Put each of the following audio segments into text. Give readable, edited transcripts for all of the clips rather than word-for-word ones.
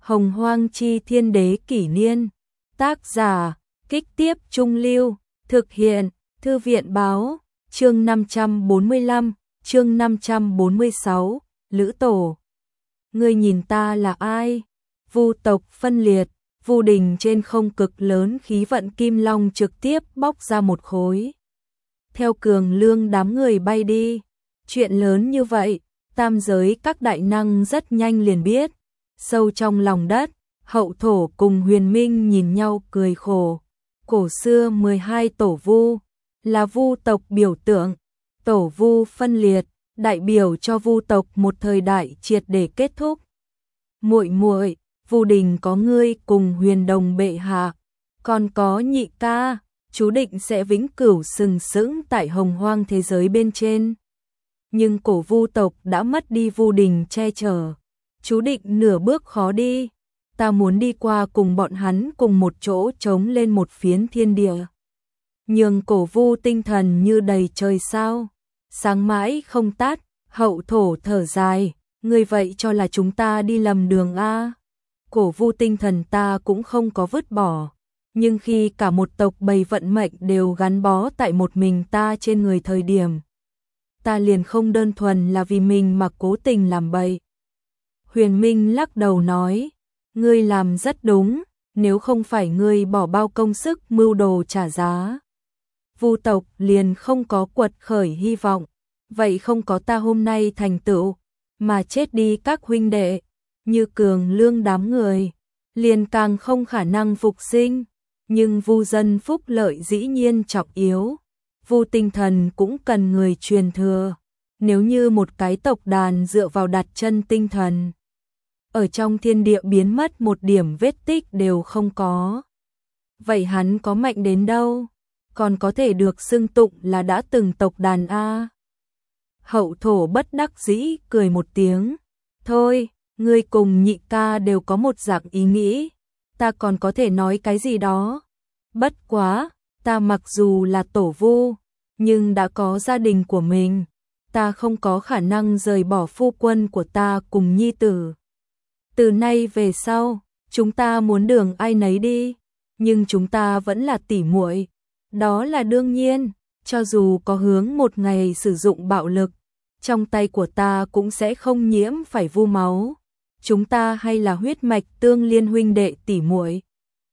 Hồng Hoang Chi Thiên Đế Kỷ Niên. Tác giả, Kích Tiếp Trung Lưu. Thực hiện, Thư viện Báo. Chương 545, chương 546, Lữ Tổ. Ngươi nhìn ta là ai? Vu tộc phân liệt, Vu Đình trên không cực lớn khí vận kim long trực tiếp bóc ra một khối. Theo Cường Lương đám người bay đi. Chuyện lớn như vậy, tam giới các đại năng rất nhanh liền biết. Sâu trong lòng đất, Hậu Thổ cùng Huyền Minh nhìn nhau cười khổ. Cổ xưa 12 tổ Vu là Vu tộc biểu tượng. Tổ Vu phân liệt, đại biểu cho Vu tộc một thời đại triệt để kết thúc. Muội muội, Vu Đình có ngươi cùng Huyền Đồng bệ hạ, còn có nhị ca, chú định sẽ vĩnh cửu sừng sững tại Hồng Hoang thế giới bên trên. Nhưng cổ Vu tộc đã mất đi Vu Đình che chở, chú định nửa bước khó đi. Ta muốn đi qua cùng bọn hắn cùng một chỗ chống lên một phiến thiên địa. Nhường cổ Vu tinh thần như đầy trời sao, sáng mãi không tắt. Hậu Thổ thở dài, ngươi vậy cho là chúng ta đi lầm đường a? Cổ Vu tinh thần ta cũng không có vứt bỏ, nhưng khi cả một tộc bầy vận mệnh đều gắn bó tại một mình ta trên người thời điểm, ta liền không đơn thuần là vì mình mà cố tình làm bậy. Huyền Minh lắc đầu nói, ngươi làm rất đúng, nếu không phải ngươi bỏ bao công sức mưu đồ trả giá, Vu tộc liền không có quật khởi hy vọng, vậy không có ta hôm nay thành tựu, mà chết đi các huynh đệ, như Cường Lương đám người, liền càng không khả năng phục sinh. Nhưng Vu dân phúc lợi dĩ nhiên trọng yếu, Vu tinh thần cũng cần người truyền thừa. Nếu như một cái tộc đàn dựa vào đặt chân tinh thần, ở trong thiên địa biến mất một điểm vết tích đều không có, vậy hắn có mạnh đến đâu, còn có thể được xưng tụng là đã từng tộc đàn a? Hậu Thổ bất đắc dĩ cười một tiếng, thôi, ngươi cùng nhị ca đều có một dạng ý nghĩ, ta còn có thể nói cái gì đó. Bất quá, ta mặc dù là tổ Vu, nhưng đã có gia đình của mình, ta không có khả năng rời bỏ phu quân của ta cùng nhi tử. Từ nay về sau, chúng ta muốn đường ai nấy đi, nhưng chúng ta vẫn là tỉ muội, đó là đương nhiên. Cho dù có hướng một ngày sử dụng bạo lực, trong tay của ta cũng sẽ không nhiễm phải Vu máu. Chúng ta hay là huyết mạch tương liên huynh đệ tỉ muội.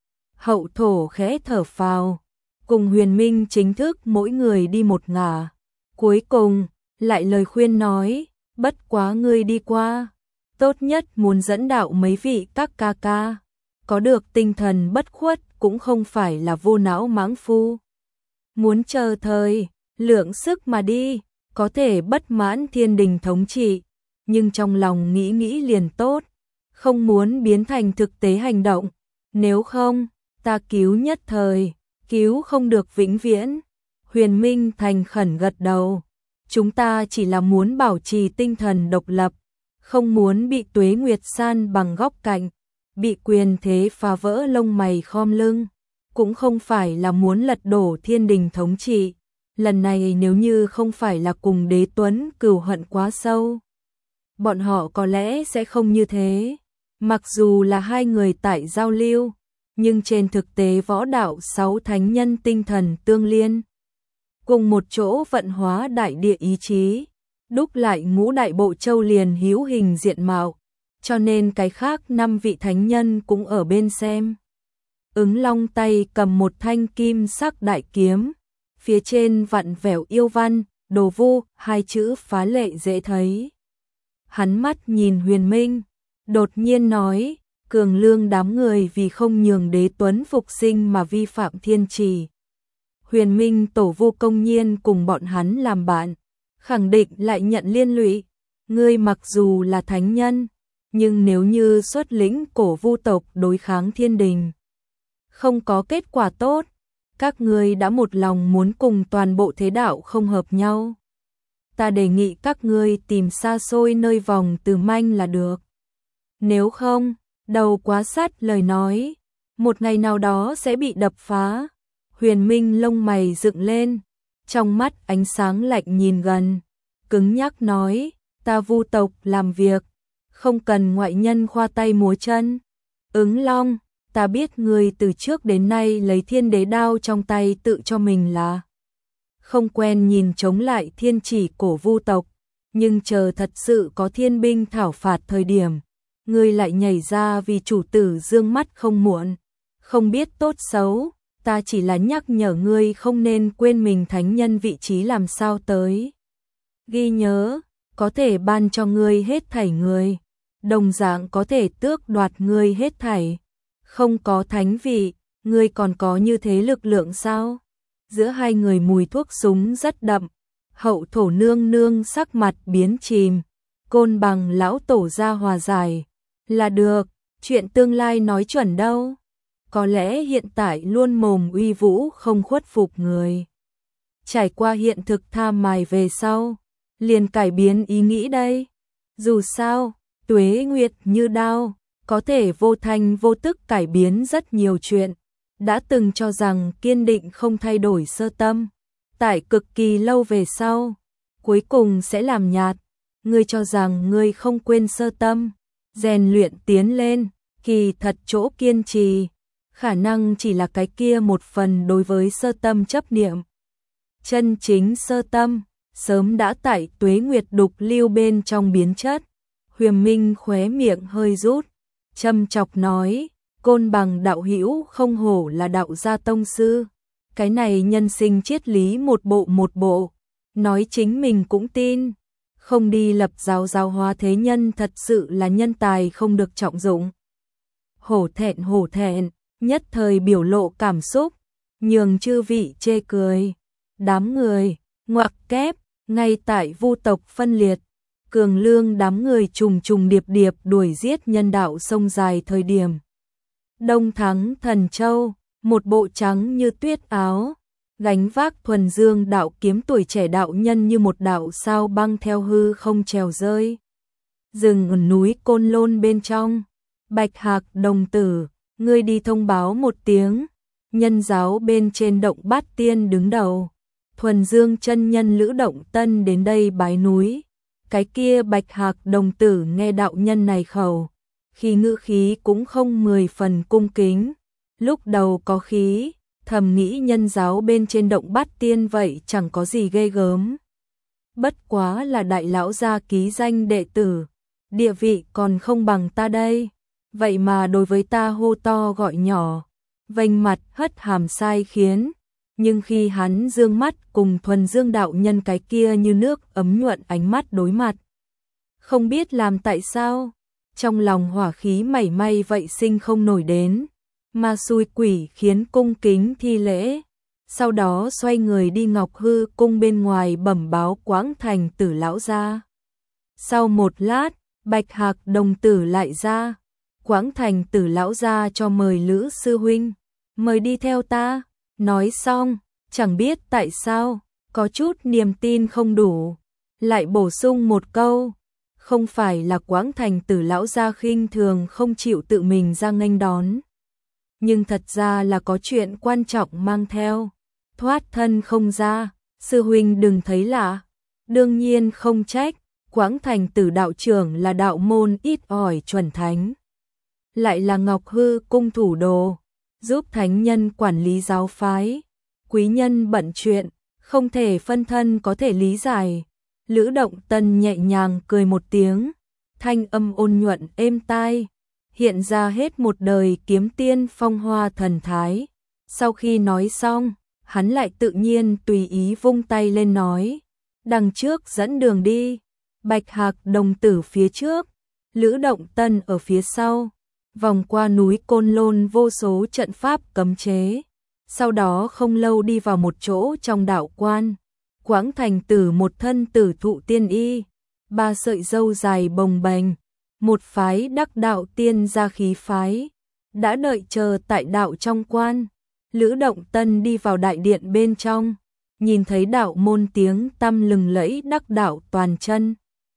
Hậu Thổ khẽ thở phào, cùng Huyền Minh chính thức mỗi người đi một ngả. Cuối cùng, lại lời khuyên nói, bất quá ngươi đi qua, tốt nhất muốn dẫn đạo mấy vị các ca ca, có được tinh thần bất khuất cũng không phải là vô não mãng phu. Muốn chờ thời, lượng sức mà đi, có thể bất mãn thiên đình thống trị, nhưng trong lòng nghĩ nghĩ liền tốt, không muốn biến thành thực tế hành động, nếu không, ta cứu nhất thời, cứu không được vĩnh viễn. Huyền Minh thành khẩn gật đầu, chúng ta chỉ là muốn bảo trì tinh thần độc lập, không muốn bị tuế nguyệt san bằng góc cạnh, bị quyền thế phá vỡ lông mày khom lưng, cũng không phải là muốn lật đổ thiên đình thống trị. Lần này nếu như không phải là cùng Đế Tuấn cừu hận quá sâu, bọn họ có lẽ sẽ không như thế. Mặc dù là hai người tại giao lưu, nhưng trên thực tế võ đạo 6 thánh nhân tinh thần tương liên, cùng một chỗ vận hóa đại địa ý chí, đúc lại ngũ đại bộ châu liền hữu hình diện mạo, cho nên cái khác 5 vị thánh nhân cũng ở bên xem. Ứng Long tay cầm một thanh kim sắc đại kiếm, phía trên vặn vẹo yêu văn, đồ Vu, hai chữ phá lệ dễ thấy. Hắn mắt nhìn Huyền Minh, đột nhiên nói, Cường Lương đám người vì không nhường Đế Tuấn phục sinh mà vi phạm thiên trì. Huyền Minh tổ Vu công nhiên cùng bọn hắn làm bạn, khẳng định lại nhận liên lụy. Ngươi mặc dù là thánh nhân, nhưng nếu như xuất lĩnh cổ Vu tộc đối kháng thiên đình, không có kết quả tốt, các ngươi đã một lòng muốn cùng toàn bộ thế đạo không hợp nhau. Ta đề nghị các ngươi tìm xa xôi nơi vòng từ manh là được. Nếu không, đầu quá sắt lời nói, một ngày nào đó sẽ bị đập phá. Huyền Minh lông mày dựng lên, trong mắt ánh sáng lạnh nhìn gần, cứng nhắc nói, ta Vu tộc làm việc, không cần ngoại nhân khoa tay múa chân. Ứng Long, ta biết ngươi từ trước đến nay lấy Thiên Đế đao trong tay tự cho mình là không quen nhìn chống lại thiên chỉ cổ vu tộc, nhưng chờ thật sự có thiên binh thảo phạt thời điểm, ngươi lại nhảy ra vì chủ tử dương mắt không muộn, không biết tốt xấu, ta chỉ là nhắc nhở ngươi không nên quên mình thánh nhân vị trí làm sao tới. Ghi nhớ, có thể ban cho ngươi hết thảy người, đồng dạng có thể tước đoạt ngươi hết thảy. Không có thánh vị, ngươi còn có như thế lực lượng sao? Giữa hai người mùi thuốc súng rất đậm, Hậu Thổ nương nương sắc mặt biến chìm, Côn Bằng lão tổ ra hòa giải, là được, chuyện tương lai nói chuẩn đâu. Có lẽ hiện tại luôn mồm uy vũ không khuất phục người. Trải qua hiện thực tham mài về sau, liền cải biến ý nghĩ đây. Dù sao, tuế nguyệt như đao, có thể vô thanh vô tức cải biến rất nhiều chuyện. Đã từng cho rằng kiên định không thay đổi sơ tâm, tại cực kỳ lâu về sau, cuối cùng sẽ làm nhạt. Ngươi cho rằng ngươi không quên sơ tâm, rèn luyện tiến lên, kỳ thật chỗ kiên trì, khả năng chỉ là cái kia một phần đối với sơ tâm chấp niệm. Chân chính sơ tâm, sớm đã tại tuế nguyệt đục lưu bên trong biến chất. Huyền Minh khóe miệng hơi rút, châm chọc nói, Côn Bằng đạo hữu không hổ là đạo gia tông sư. Cái này nhân sinh triết lý một bộ, nói chính mình cũng tin. Không đi lập giáo giáo hóa thế nhân thật sự là nhân tài không được trọng dụng. Hổ thẹn, nhất thời biểu lộ cảm xúc, nhường chư vị chê cười. Đám người, ngoặc kép, ngay tại vu tộc phân liệt, cường lương đám người trùng trùng điệp điệp đuổi giết nhân đạo sông dài thời điểm. Đông Thắng Thần Châu, một bộ trắng như tuyết áo, gánh vác thuần dương đạo kiếm tuổi trẻ đạo nhân như một đạo sao băng theo hư không trèo rơi. Rừng ở núi Côn Lôn bên trong, Bạch Hạc đồng tử, ngươi đi thông báo một tiếng, nhân giáo bên trên động Bát Tiên đứng đầu. Thuần Dương chân nhân Lữ Động Tân đến đây bái núi. Cái kia Bạch Hạc đồng tử nghe đạo nhân này khẩu, khi ngữ khí cũng không 10 phần cung kính. Lúc đầu có khí, thầm nghĩ nhân giáo bên trên động Bát Tiên vậy chẳng có gì ghê gớm. Bất quá là đại lão gia ký danh đệ tử, địa vị còn không bằng ta đây. Vậy mà đối với ta hô to gọi nhỏ, vênh mặt hất hàm sai khiến. Nhưng khi hắn dương mắt cùng thuần dương đạo nhân cái kia như nước ấm nhuận ánh mắt đối mặt, không biết làm tại sao, trong lòng hỏa khí mảy may vậy sinh không nổi đến, mà xui quỷ khiến cung kính thi lễ. Sau đó xoay người đi Ngọc Hư cung bên ngoài bẩm báo Quảng Thành Tử lão gia. Sau một lát, Bạch Hạc đồng tử lại ra, Quảng Thành Tử lão gia cho mời Lữ sư huynh, mời đi theo ta. Nói xong, chẳng biết tại sao, có chút niềm tin không đủ, lại bổ sung một câu, không phải là Quảng Thành Tử lão gia khinh thường không chịu tự mình ra nghênh đón, nhưng thật ra là có chuyện quan trọng mang theo, thoát thân không ra, sư huynh đừng thấy lạ. Đương nhiên không trách, Quảng Thành Tử đạo trưởng là đạo môn ít ỏi chuẩn thánh, lại là Ngọc Hư cung thủ đồ, giúp thánh nhân quản lý giáo phái. Quý nhân bận chuyện, không thể phân thân có thể lý giải. Lữ Động Tân nhẹ nhàng cười một tiếng, thanh âm ôn nhuận êm tai, hiện ra hết một đời kiếm tiên phong hoa thần thái. Sau khi nói xong, hắn lại tự nhiên tùy ý vung tay lên nói, đằng trước dẫn đường đi. Bạch Hạc đồng tử phía trước, Lữ Động Tân ở phía sau, vòng qua núi Côn Lôn vô số trận pháp cấm chế. Sau đó không lâu đi vào một chỗ trong đạo quan. Quảng Thành Tử một thân tử thụ tiên y, 3 sợi râu dài bồng bềnh, một phái đắc đạo tiên gia khí phái, đã đợi chờ tại đạo trong quan. Lữ Động Tân đi vào đại điện bên trong, nhìn thấy đạo môn tiếng tăm lừng lẫy đắc đạo toàn chân.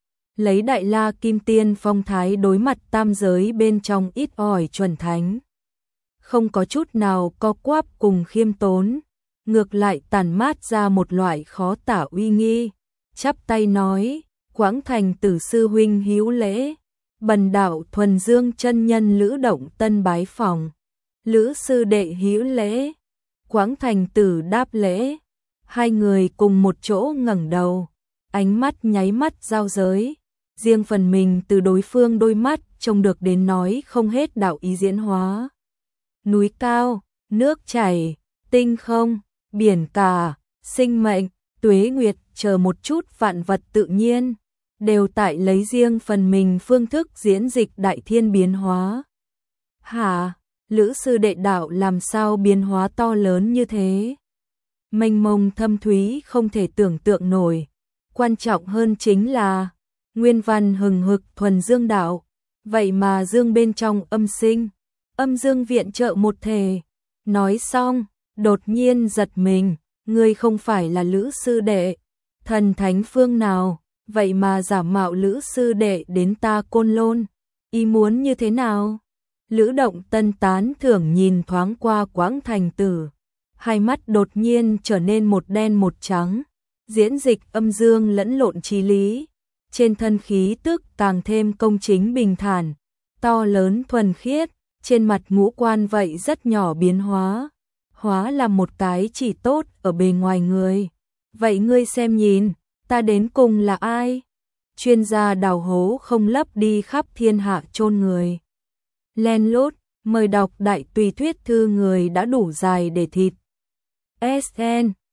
Lấy đại la kim tiên phong thái đối mặt tam giới bên trong ít ỏi chuẩn thánh. Không có chút nào co quắp cùng khiêm tốn, ngược lại tản mát ra một loại khó tả uy nghi. Chắp tay nói, Quảng Thành Tử sư huynh hữu lễ, Bần đạo Thuần Dương chân nhân Lữ Động Tân bái phòng. Lữ sư đệ hữu lễ. Quảng Thành Tử đáp lễ. Hai người cùng một chỗ ngẩng đầu, ánh mắt nháy mắt giao giới. Riêng phần mình từ đối phương đôi mắt trông được đến nói không hết đạo ý diễn hóa. Núi cao, nước chảy, tinh không, biển cả, sinh mệnh, tuế nguyệt chờ một chút vạn vật tự nhiên, đều tại lấy riêng phần mình phương thức diễn dịch đại thiên biến hóa. Hả, Lữ sư đệ đạo làm sao biến hóa to lớn như thế? Mênh mông thâm thúy không thể tưởng tượng nổi. Quan trọng hơn chính là nguyên văn hừng hực thuần dương đạo, vậy mà dương bên trong âm sinh, âm dương viện trợ một thể. Nói xong, đột nhiên giật mình, ngươi không phải là Lữ sư đệ, thần thánh phương nào, vậy mà giả mạo Lữ sư đệ đến ta Côn Lôn, ý muốn như thế nào? Lữ Động Tân tán thưởng nhìn thoáng qua Quảng Thành Tử, hai mắt đột nhiên trở nên một đen một trắng, diễn dịch âm dương lẫn lộn trí lý, trên thân khí tức càng thêm công chính bình thản, to lớn thuần khiết, trên mặt ngũ quan vậy rất nhỏ biến hóa là một cái chỉ tốt ở bề ngoài người. Vậy ngươi xem nhìn, ta đến cùng là ai? Chuyên gia đào hố không lấp đi khắp thiên hạ chôn người. Len lút, mời đọc đại tùy thuyết thư người đã đủ dài để thịt. SN